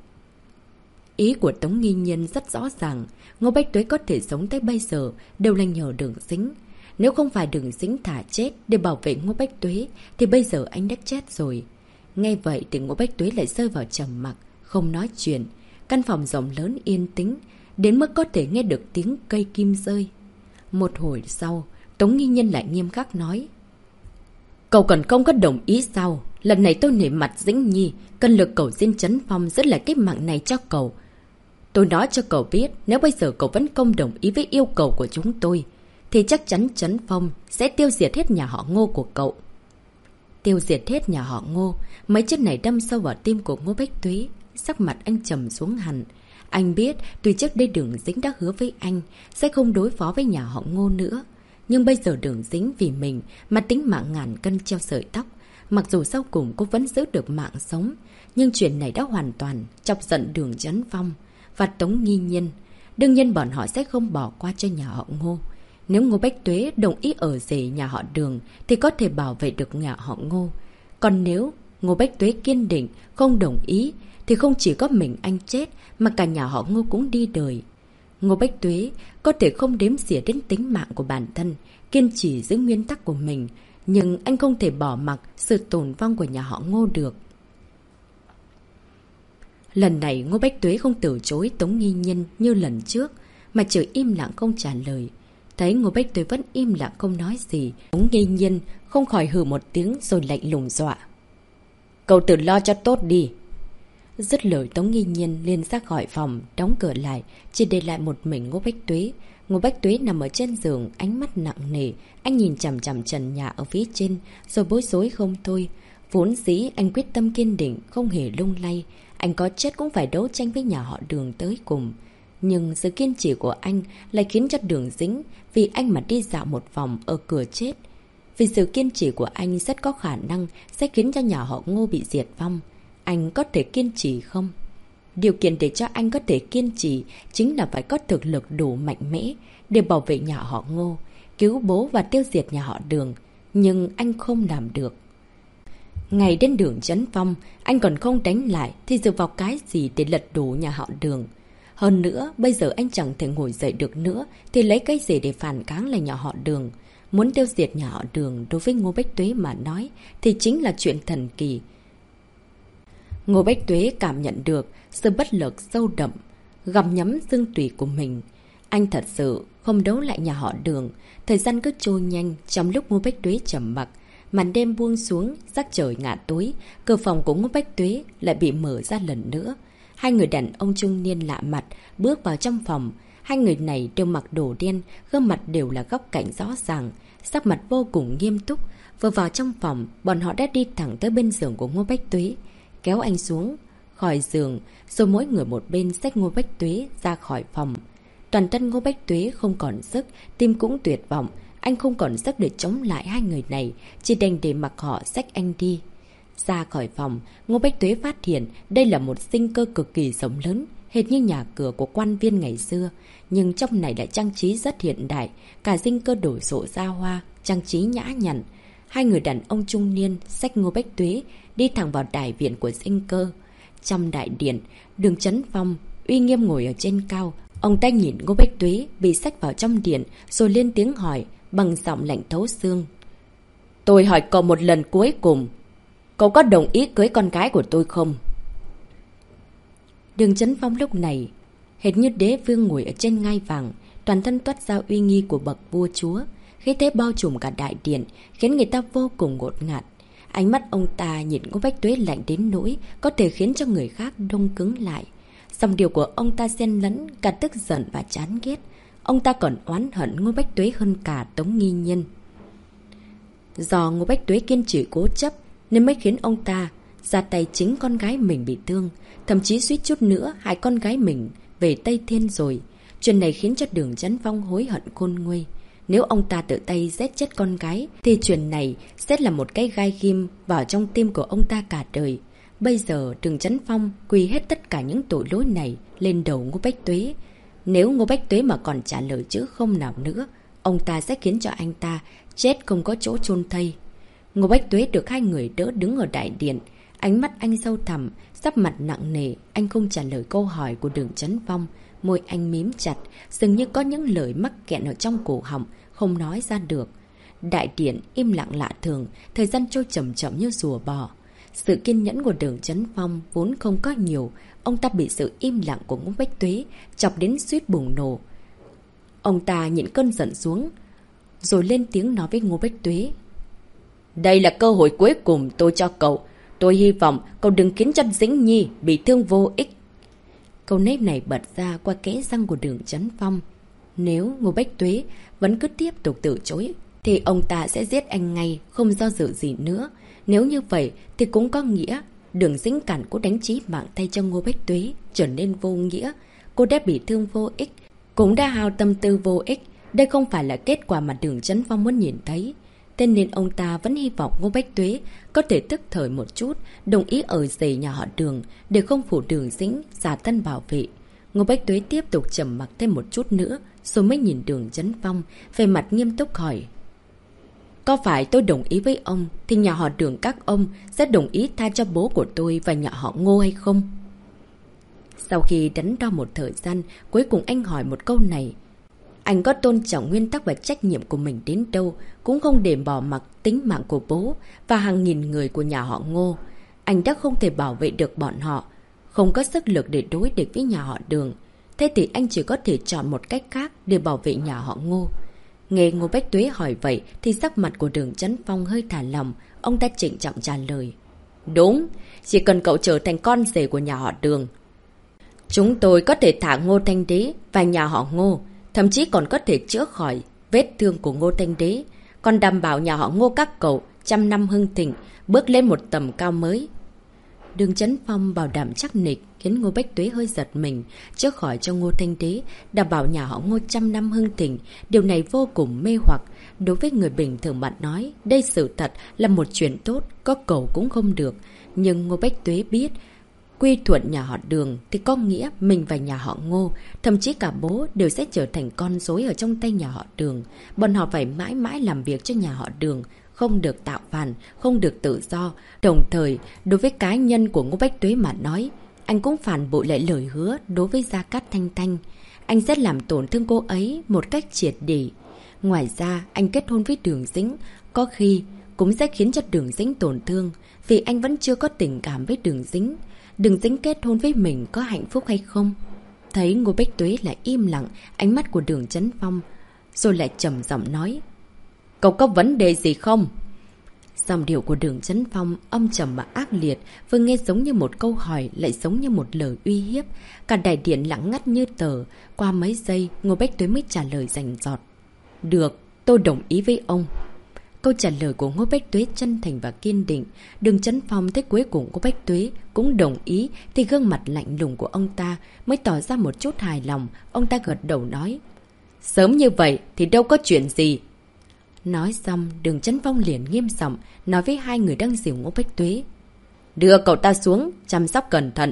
Ý của Tống Nghi Nhiên rất rõ ràng. Ngô Bách Tuế có thể sống tới bây giờ đều là nhờ Đường Dính. Nếu không phải Đường Dính thả chết để bảo vệ Ngô Bách Tuế thì bây giờ anh đã chết rồi. Nghe vậy thì Ngô Bách Tuế lại rơi vào trầm mặc, không nói chuyện. Căn phòng rộng lớn yên tĩnh đến mức có thể nghe được tiếng cây kim rơi. Một hồi sau, Tống Nghi Nhiên lại nghiêm khắc nói: "Cậu còn không có đồng ý sao? Lần này tôi nể mặt Dĩnh Nhi, cần lực cậu Diên Chấn Phong rất là cái mạng này cho cậu. Tôi nói cho cậu biết, nếu bây giờ cậu vẫn không đồng ý với yêu cầu của chúng tôi thì chắc chắn Chấn Phong sẽ tiêu diệt hết nhà họ Ngô của cậu." Tiêu diệt hết nhà họ Ngô, mấy chữ này đâm sâu vào tim của Ngô Bách Tuế. Sắc mặt anh trầm xuống hẳn. Anh biết tuy trước đây Đường Dính đã hứa với anh sẽ không đối phó với nhà họ Ngô nữa, nhưng bây giờ Đường Dính vì mình mà tính mạng ngàn cân treo sợi tóc. Mặc dù sau cùng cô vẫn giữ được mạng sống, nhưng chuyện này đã hoàn toàn chọc giận Đường Chấn Phong và Tống Nghi Nhiên. Đương nhiên bọn họ sẽ không bỏ qua cho nhà họ Ngô. Nếu Ngô Bách Tuế đồng ý ở rể nhà họ Đường thì có thể bảo vệ được nhà họ Ngô. Còn nếu Ngô Bách Tuế kiên định không đồng ý thì không chỉ có mình anh chết mà cả nhà họ Ngô cũng đi đời. Ngô Bách Tuế có thể không đếm xỉa đến tính mạng của bản thân, kiên trì giữ nguyên tắc của mình, nhưng anh không thể bỏ mặc sự tồn vong của nhà họ Ngô được. Lần này Ngô Bách Tuế không từ chối Tống Nghi Nhiên như lần trước, mà chỉ im lặng không trả lời. Thấy Ngô Bách Tuế vẫn im lặng không nói gì, Tống Nghi Nhiên không khỏi hừ một tiếng rồi lạnh lùng dọa. Cậu tự lo cho tốt đi. Dứt lời Tống Nghi Nhiên liền ra khỏi phòng, đóng cửa lại, chỉ để lại một mình Ngô Bách Tuế. Ngô Bách Tuế nằm ở trên giường, ánh mắt nặng nề, anh nhìn chằm chằm trần nhà ở phía trên, rồi bối rối không thôi. Vốn dĩ anh quyết tâm kiên định, không hề lung lay, anh có chết cũng phải đấu tranh với nhà họ Đường tới cùng. Nhưng sự kiên trì của anh lại khiến cho Đường dính, vì anh mà đi dạo một vòng ở cửa chết. Vì sự kiên trì của anh rất có khả năng sẽ khiến cho nhà họ Ngô bị diệt vong. Anh có thể kiên trì không? Điều kiện để cho anh có thể kiên trì chính là phải có thực lực đủ mạnh mẽ để bảo vệ nhà họ Ngô, cứu bố và tiêu diệt nhà họ Đường. Nhưng anh không làm được. Ngày đến Đường Chấn Phong, anh còn không đánh lại thì dựa vào cái gì để lật đổ nhà họ Đường? Hơn nữa, bây giờ anh chẳng thể ngồi dậy được nữa thì lấy cái gì để phản kháng lại nhà họ Đường? Muốn tiêu diệt nhà họ Đường đối với Ngô Bách Tuế mà nói thì chính là chuyện thần kỳ. Ngô Bách Tuế cảm nhận được sự bất lực sâu đậm, gặm nhấm xương tủy của mình. Anh thật sự không đấu lại nhà họ Đường. Thời gian cứ trôi nhanh, trong lúc Ngô Bách Tuế trầm mặc, màn đêm buông xuống, sắc trời ngả tối, cửa phòng của Ngô Bách Tuế lại bị mở ra lần nữa. Hai người đàn ông trung niên lạ mặt bước vào trong phòng. Hai người này đều mặc đồ đen, gương mặt đều là góc cạnh rõ ràng, sắc mặt vô cùng nghiêm túc. Vừa vào trong phòng, bọn họ đã đi thẳng tới bên giường của Ngô Bách Tuế, kéo anh xuống khỏi giường, rồi mỗi người một bên xách Ngô Bách Tuế ra khỏi phòng. Toàn thân Ngô Bách Tuế không còn sức, tim cũng tuyệt vọng. Anh không còn sức để chống lại hai người này, chỉ đành để mặc họ xách anh đi. Ra khỏi phòng, Ngô Bách Tuế phát hiện đây là một sinh cơ cực kỳ rộng lớn, hệt như nhà cửa của quan viên ngày xưa. Nhưng trong này lại trang trí rất hiện đại, cả sinh cơ đổi rộ ra hoa, trang trí nhã nhặn. Hai người đàn ông trung niên xách Ngô Bách Tuế đi thẳng vào đại viện của sinh cơ. Trong đại điện, Đường Chấn Phong uy nghiêm ngồi ở trên cao. Ông ta nhìn Ngô Bách Tuế bị xách vào trong điện, rồi lên tiếng hỏi bằng giọng lạnh thấu xương. Tôi hỏi cậu một lần cuối cùng, cậu có đồng ý cưới con gái của tôi không? Đường Chấn Phong lúc này hệt như đế vương ngồi ở trên ngai vàng, toàn thân toát ra uy nghi của bậc vua chúa, khí thế bao trùm cả đại điện, khiến người ta vô cùng ngột ngạt. Ánh mắt ông ta nhìn Ngô Bách Tuế lạnh đến nỗi có thể khiến cho người khác đông cứng lại. Dòng điều của ông ta xen lẫn cả tức giận và chán ghét. Ông ta còn oán hận Ngô Bách Tuế hơn cả Tống Nghi Nhiên. Do Ngô Bách Tuế kiên trì cố chấp nên mới khiến ông ta ra tay chính con gái mình bị thương, thậm chí suýt chút nữa hai con gái mình về Tây Thiên rồi. Chuyện này khiến cho Đường Chấn Phong hối hận khôn nguôi. Nếu ông ta tự tay giết chết con gái thì chuyện này sẽ là một cái gai ghim vào trong tim của ông ta cả đời. Bây giờ Đường Chấn Phong quy hết tất cả những tội lỗi này lên đầu Ngô Bách Tuế. Nếu Ngô Bách Tuế mà còn trả lời chữ không nào nữa, ông ta sẽ khiến cho anh ta chết không có chỗ chôn thây. Ngô Bách Tuế được hai người đỡ đứng ở đại điện. Ánh mắt anh sâu thẳm, sắc mặt nặng nề, anh không trả lời câu hỏi của Đường Chấn Phong. Môi anh mím chặt, dường như có những lời mắc kẹt ở trong cổ họng, không nói ra được. Đại điện im lặng lạ thường, thời gian trôi chậm chậm như rùa bò. Sự kiên nhẫn của Đường Chấn Phong vốn không có nhiều, ông ta bị sự im lặng của Ngô Bách Tuế chọc đến suýt bùng nổ. Ông ta nhịn cơn giận xuống, rồi lên tiếng nói với Ngô Bách Tuế. Đây là cơ hội cuối cùng tôi cho cậu. Tôi hy vọng cậu đừng khiến cho Dĩnh Nhi bị thương vô ích. Câu nếp này bật ra qua kẽ răng của Đường Chấn Phong. Nếu Ngô Bách Tuế vẫn cứ tiếp tục từ chối thì ông ta sẽ giết anh ngay, không do dự gì nữa. Nếu như vậy thì cũng có nghĩa Đường Dĩnh Cản cố đánh chí mạng thay cho Ngô Bách Tuế trở nên vô nghĩa. Cô đã bị thương vô ích, cũng đã hao tâm tư vô ích. Đây không phải là kết quả mà Đường Chấn Phong muốn nhìn thấy. Thế nên ông ta vẫn hy vọng Ngô Bách Tuế có thể tức thời một chút, đồng ý ở rể nhà họ Đường để không phủ Đường Dĩnh giả thân bảo vệ. Ngô Bách Tuế tiếp tục trầm mặc thêm một chút nữa, rồi mới nhìn Đường Chấn Phong, về mặt nghiêm túc hỏi. Có phải tôi đồng ý với ông thì nhà họ Đường các ông sẽ đồng ý tha cho bố của tôi và nhà họ Ngô hay không? Sau khi đắn đo một thời gian, cuối cùng anh hỏi một câu này. Anh có tôn trọng nguyên tắc và trách nhiệm của mình đến đâu, cũng không để bỏ mặc tính mạng của bố và hàng nghìn người của nhà họ Ngô. Anh đã không thể bảo vệ được bọn họ, không có sức lực để đối địch với nhà họ Đường. Thế thì anh chỉ có thể chọn một cách khác để bảo vệ nhà họ Ngô. Nghe Ngô Bách Tuế hỏi vậy thì sắc mặt của Đường Chấn Phong hơi thả lòng, ông ta trịnh trọng trả lời. Đúng, chỉ cần cậu trở thành con rể của nhà họ Đường, chúng tôi có thể thả Ngô Thanh Đế và nhà họ Ngô, thậm chí còn có thể chữa khỏi vết thương của Ngô Thanh Đế, còn đảm bảo nhà họ Ngô các cậu trăm năm hưng thịnh, bước lên một tầm cao mới. Đường Chấn Phong bảo đảm chắc nịch khiến Ngô Bách Tuế hơi giật mình, chữa khỏi cho Ngô Thanh Đế, đảm bảo nhà họ Ngô trăm năm hưng thịnh. Điều này vô cùng mê hoặc. Đối với người bình thường bạn nói, đây sự thật là một chuyện tốt, có cầu cũng không được. Nhưng Ngô Bách Tuế biết, quy thuận nhà họ Đường thì có nghĩa mình và nhà họ Ngô, thậm chí cả bố đều sẽ trở thành con rối ở trong tay nhà họ Đường. Bọn họ phải mãi mãi làm việc cho nhà họ Đường, không được tạo phản, không được tự do. Đồng thời, đối với cá nhân của Ngô Bách Tuế mà nói, anh cũng phản bội lại lời hứa đối với Gia Cát Thanh Thanh. Anh sẽ làm tổn thương cô ấy một cách triệt để. Ngoài ra, anh kết hôn với Đường Dĩnh, có khi cũng sẽ khiến cho Đường Dĩnh tổn thương, vì anh vẫn chưa có tình cảm với Đường Dĩnh. Đường Dĩnh kết hôn với mình có hạnh phúc hay không? Thấy Ngô Bách Tuế lại im lặng, ánh mắt của Đường Chấn Phong, rồi lại trầm giọng nói. Cậu có vấn đề gì không? Dòng điệu của Đường Chấn Phong âm trầm mà ác liệt, vừa nghe giống như một câu hỏi, lại giống như một lời uy hiếp. Cả đại điện lặng ngắt như tờ. Qua mấy giây, Ngô Bách Tuế mới trả lời rành rọt. Được, tôi đồng ý với ông. Câu trả lời của Ngô Bách Tuế chân thành và kiên định. Đường Chấn Phong thấy cuối cùng Ngô Bách Tuế cũng đồng ý, thì gương mặt lạnh lùng của ông ta mới tỏ ra một chút hài lòng. Ông ta gật đầu nói. Sớm như vậy thì đâu có chuyện gì. Nói xong, Đường Chấn Phong liền nghiêm giọng nói với hai người đang dìu Ngô Bách Tuế. Đưa cậu ta xuống, chăm sóc cẩn thận.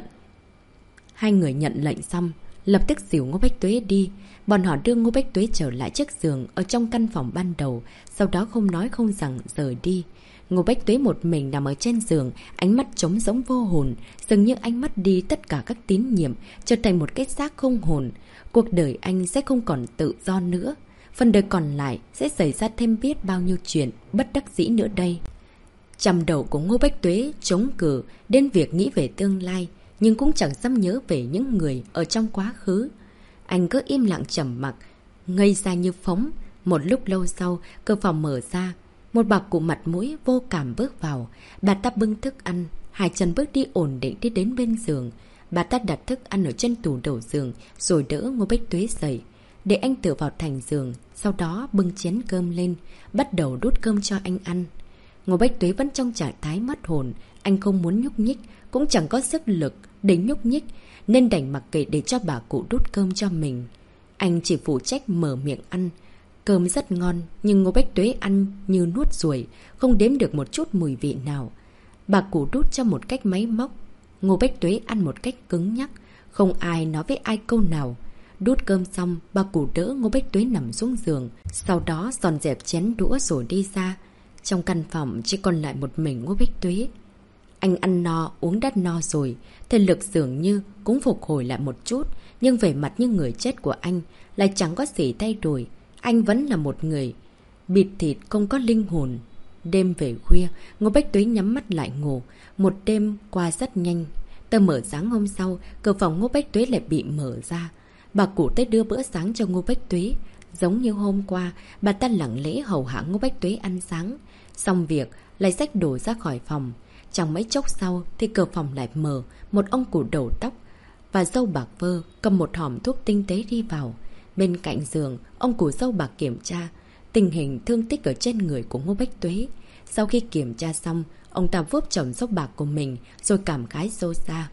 Hai người nhận lệnh xong, lập tức dìu Ngô Bách Tuế đi. Bọn họ đưa Ngô Bách Tuế trở lại chiếc giường ở trong căn phòng ban đầu, sau đó không nói không rằng rời đi. Ngô Bách Tuế một mình nằm ở trên giường, ánh mắt trống rỗng vô hồn, dường như anh mất đi tất cả các tín nhiệm, trở thành một cái xác không hồn. Cuộc đời anh sẽ không còn tự do nữa. Phần đời còn lại sẽ xảy ra thêm biết bao nhiêu chuyện bất đắc dĩ nữa đây. Trong đầu của Ngô Bách Tuế chống cự đến việc nghĩ về tương lai, nhưng cũng chẳng dám nhớ về những người ở trong quá khứ. Anh cứ im lặng trầm mặc, ngây ra như phóng. Một lúc lâu sau, cửa phòng mở ra. Một bà cụ mặt mũi vô cảm bước vào. Bà ta bưng thức ăn, hai chân bước đi ổn định đi đến bên giường. Bà ta đặt thức ăn ở trên tủ đầu giường, rồi đỡ Ngô Bách Tuế dậy, để anh tựa vào thành giường. Sau đó bưng chén cơm lên, bắt đầu đút cơm cho anh ăn. Ngô Bách Tuế vẫn trong trạng thái mất hồn. Anh không muốn nhúc nhích, cũng chẳng có sức lực để nhúc nhích, nên đành mặc kệ để cho bà cụ đút cơm cho mình. Anh chỉ phụ trách mở miệng ăn. Cơm rất ngon, nhưng Ngô Bách Tuế ăn như nuốt ruồi, không đếm được một chút mùi vị nào. Bà cụ đút cho một cách máy móc. Ngô Bách Tuế ăn một cách cứng nhắc, không ai nói với ai câu nào. Đút cơm xong, bà cụ đỡ Ngô Bách Tuế nằm xuống giường, sau đó dọn dẹp chén đũa rồi đi ra. Trong căn phòng chỉ còn lại một mình Ngô Bách Tuế. Anh ăn no, uống đắt no rồi, thể lực dường như cũng phục hồi lại một chút, nhưng vẻ mặt như người chết của anh lại chẳng có gì thay đổi. Anh vẫn là một người bịt thịt, không có linh hồn. Đêm về khuya, Ngô Bách Tuế nhắm mắt lại ngủ. Một đêm qua rất nhanh. Tờ mở sáng hôm sau, cửa phòng Ngô Bách Tuế lại bị mở ra. Bà cụ tới đưa bữa sáng cho Ngô Bách Tuế. Giống như hôm qua, bà ta lặng lẽ hầu hạ Ngô Bách Tuế ăn sáng. Xong việc, lại xách đồ ra khỏi phòng. Chẳng mấy chốc sau thì cửa phòng lại mở. Một ông cụ đầu tóc và râu bạc phơ cầm một hòm thuốc tinh tế đi vào. Bên cạnh giường, ông cụ râu bạc kiểm tra tình hình thương tích ở trên người của Ngô Bách Tuế. Sau khi kiểm tra xong, ông ta vuốt chồng râu bạc của mình, rồi cảm khái sâu xa.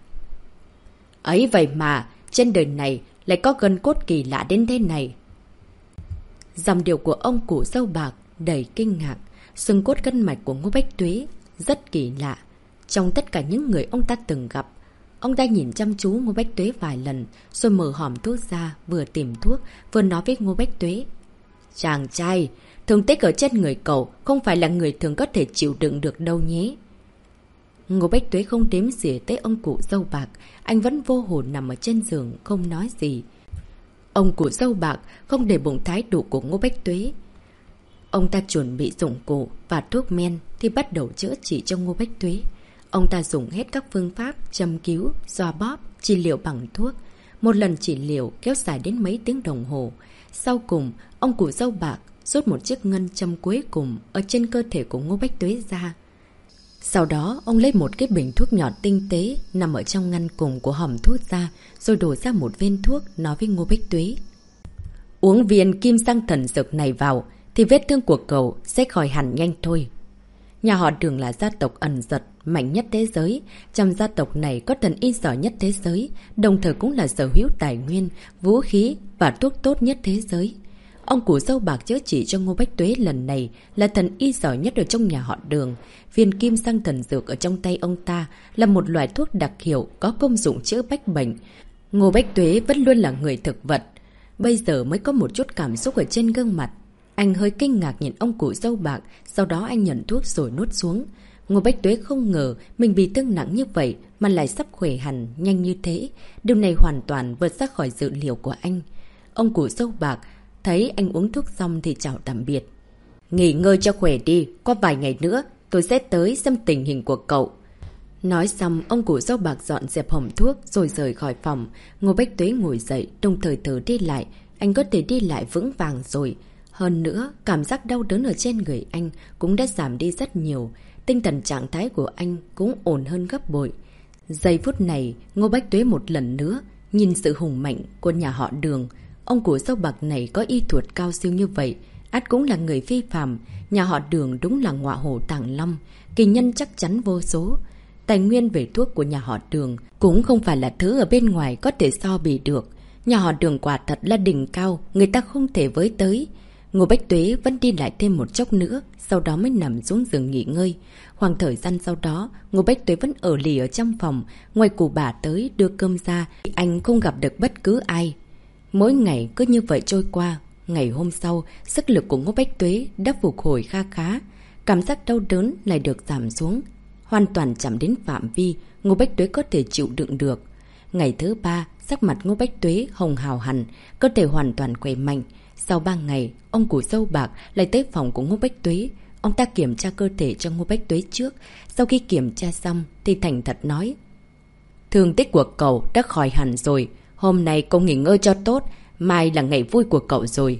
Ấy vậy mà, trên đời này lại có gân cốt kỳ lạ đến thế này. Dòng điệu của ông cụ râu bạc đầy kinh ngạc. Xương cốt gân mạch của Ngô Bách Tuế rất kỳ lạ. Trong tất cả những người ông ta từng gặp, ông ta nhìn chăm chú Ngô Bách Tuế vài lần, rồi mở hòm thuốc ra, vừa tìm thuốc, vừa nói với Ngô Bách Tuế. Chàng trai, thương tích ở trên người cậu không phải là người thường có thể chịu đựng được đâu nhé. Ngô Bách Tuế không đếm xỉa tới ông cụ dâu bạc. Anh vẫn vô hồn nằm ở trên giường, không nói gì. Ông cụ dâu bạc không để bụng thái độ của Ngô Bách Tuế. Ông ta chuẩn bị dụng cụ và thuốc men thì bắt đầu chữa trị cho Ngô Bách Tuế. Ông ta dùng hết các phương pháp châm cứu, xoa bóp, trị liệu bằng thuốc. Một lần trị liệu kéo dài đến mấy tiếng đồng hồ. Sau cùng, ông cụ dâu bạc rút một chiếc ngân châm cuối cùng ở trên cơ thể của Ngô Bách Tuế ra. Sau đó, ông lấy một cái bình thuốc nhỏ tinh tế nằm ở trong ngăn cùng của hòm thuốc ra, rồi đổ ra một viên thuốc, nói với Ngô Bách Tuế. Uống viên kim sang thần dược này vào, thì vết thương của cậu sẽ khỏi hẳn nhanh thôi. Nhà họ Đường là gia tộc ẩn giật, mạnh nhất thế giới. Trong gia tộc này có thần y giỏi nhất thế giới, đồng thời cũng là sở hữu tài nguyên, vũ khí và thuốc tốt nhất thế giới. Ông cụ dâu bạc chữa trị cho Ngô Bách Tuế lần này là thần y giỏi nhất ở trong nhà họ Đường. Viên kim sang thần dược ở trong tay ông ta là một loại thuốc đặc hiệu có công dụng chữa bách bệnh. Ngô Bách Tuế vẫn luôn là người thực vật. Bây giờ mới có một chút cảm xúc ở trên gương mặt. Anh hơi kinh ngạc nhìn ông cụ dâu bạc, sau đó anh nhận thuốc rồi nuốt xuống. Ngô Bách Tuế không ngờ mình bị thương nặng như vậy mà lại sắp khỏe hẳn nhanh như thế. Điều này hoàn toàn vượt ra khỏi dự liệu của anh. Ông cụ dâu bạc thấy anh uống thuốc xong thì chào tạm biệt. Nghỉ ngơi cho khỏe đi, qua vài ngày nữa tôi sẽ tới xem tình hình của cậu. Nói xong, ông cụ dâu bạc dọn dẹp hòm thuốc rồi rời khỏi phòng. Ngô Bách Tuế ngồi dậy, đồng thời thử đi lại. Anh có thể đi lại vững vàng rồi. Hơn nữa, cảm giác đau đớn ở trên người anh cũng đã giảm đi rất nhiều. Tinh thần trạng thái của anh cũng ổn hơn gấp bội. Giây phút này, Ngô Bách Tuế một lần nữa nhìn sự hùng mạnh của nhà họ Đường. Ông cụ dâu bạc này có y thuật cao siêu như vậy, ắt cũng là người phi phàm. Nhà họ Đường đúng là ngọa hổ tàng long, kỳ nhân chắc chắn vô số. Tài nguyên về thuốc của nhà họ Đường cũng không phải là thứ ở bên ngoài có thể so bì được. Nhà họ Đường quả thật là đỉnh cao, người ta không thể với tới. Ngô Bách Tuế vẫn đi lại thêm một chốc nữa, sau đó mới nằm xuống giường nghỉ ngơi. Khoảng thời gian sau đó, Ngô Bách Tuế vẫn ở lì ở trong phòng. Ngoài cụ bà tới đưa cơm ra, anh không gặp được bất cứ ai. Mỗi ngày cứ như vậy trôi qua. Ngày hôm sau, sức lực của Ngô Bách Tuế đã phục hồi kha khá. Cảm giác đau đớn lại được giảm xuống, hoàn toàn chạm đến phạm vi Ngô Bách Tuế có thể chịu đựng được. Ngày thứ ba, sắc mặt Ngô Bách Tuế hồng hào hẳn, cơ thể hoàn toàn khỏe mạnh. Sau ba ngày, ông cụ dâu bạc lại tới phòng của Ngô Bách Tuế. Ông ta kiểm tra cơ thể cho Ngô Bách Tuế trước. Sau khi kiểm tra xong thì thành thật nói: thương tích của cậu đã khỏi hẳn rồi. Hôm nay cậu nghỉ ngơi cho tốt, mai là ngày vui của cậu rồi.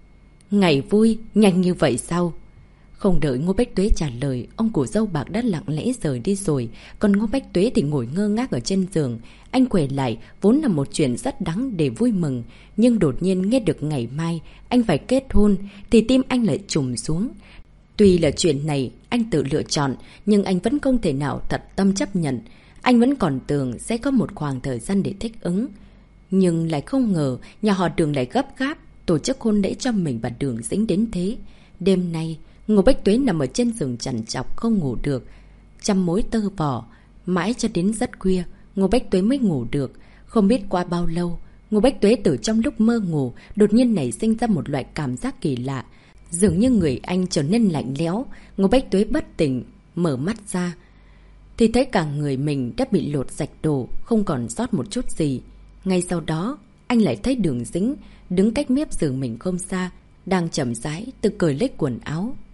Ngày vui? Nhanh như vậy sao? Không đợi Ngô Bách Tuế trả lời, ông cụ dâu bạc đã lặng lẽ rời đi rồi. Còn Ngô Bách Tuế thì ngồi ngơ ngác ở trên giường. Anh quay lại, vốn là một chuyện rất đáng để vui mừng. Nhưng đột nhiên nghe được ngày mai anh phải kết hôn thì tim anh lại trùng xuống. Tuy là chuyện này anh tự lựa chọn, nhưng anh vẫn không thể nào thật tâm chấp nhận. Anh vẫn còn tưởng sẽ có một khoảng thời gian để thích ứng. Nhưng lại không ngờ nhà họ Đường lại gấp gáp tổ chức hôn lễ cho mình và Đường Dĩnh đến thế. Đêm nay Ngô Bách Tuế nằm ở trên giường trằn trọc không ngủ được, chăm mối tơ vò. Mãi cho đến rất khuya Ngô Bách Tuế mới ngủ được. Không biết qua bao lâu, Ngô Bách Tuế từ trong lúc mơ ngủ đột nhiên nảy sinh ra một loại cảm giác kỳ lạ, dường như người anh trở nên lạnh lẽo. Ngô Bách Tuế bất tỉnh, mở mắt ra thì thấy cả người mình đã bị lột sạch đồ, không còn sót một chút gì. Ngay sau đó anh lại thấy Đường Dĩnh đứng cách mép giường mình không xa, đang chậm rãi tự cởi lấy quần áo.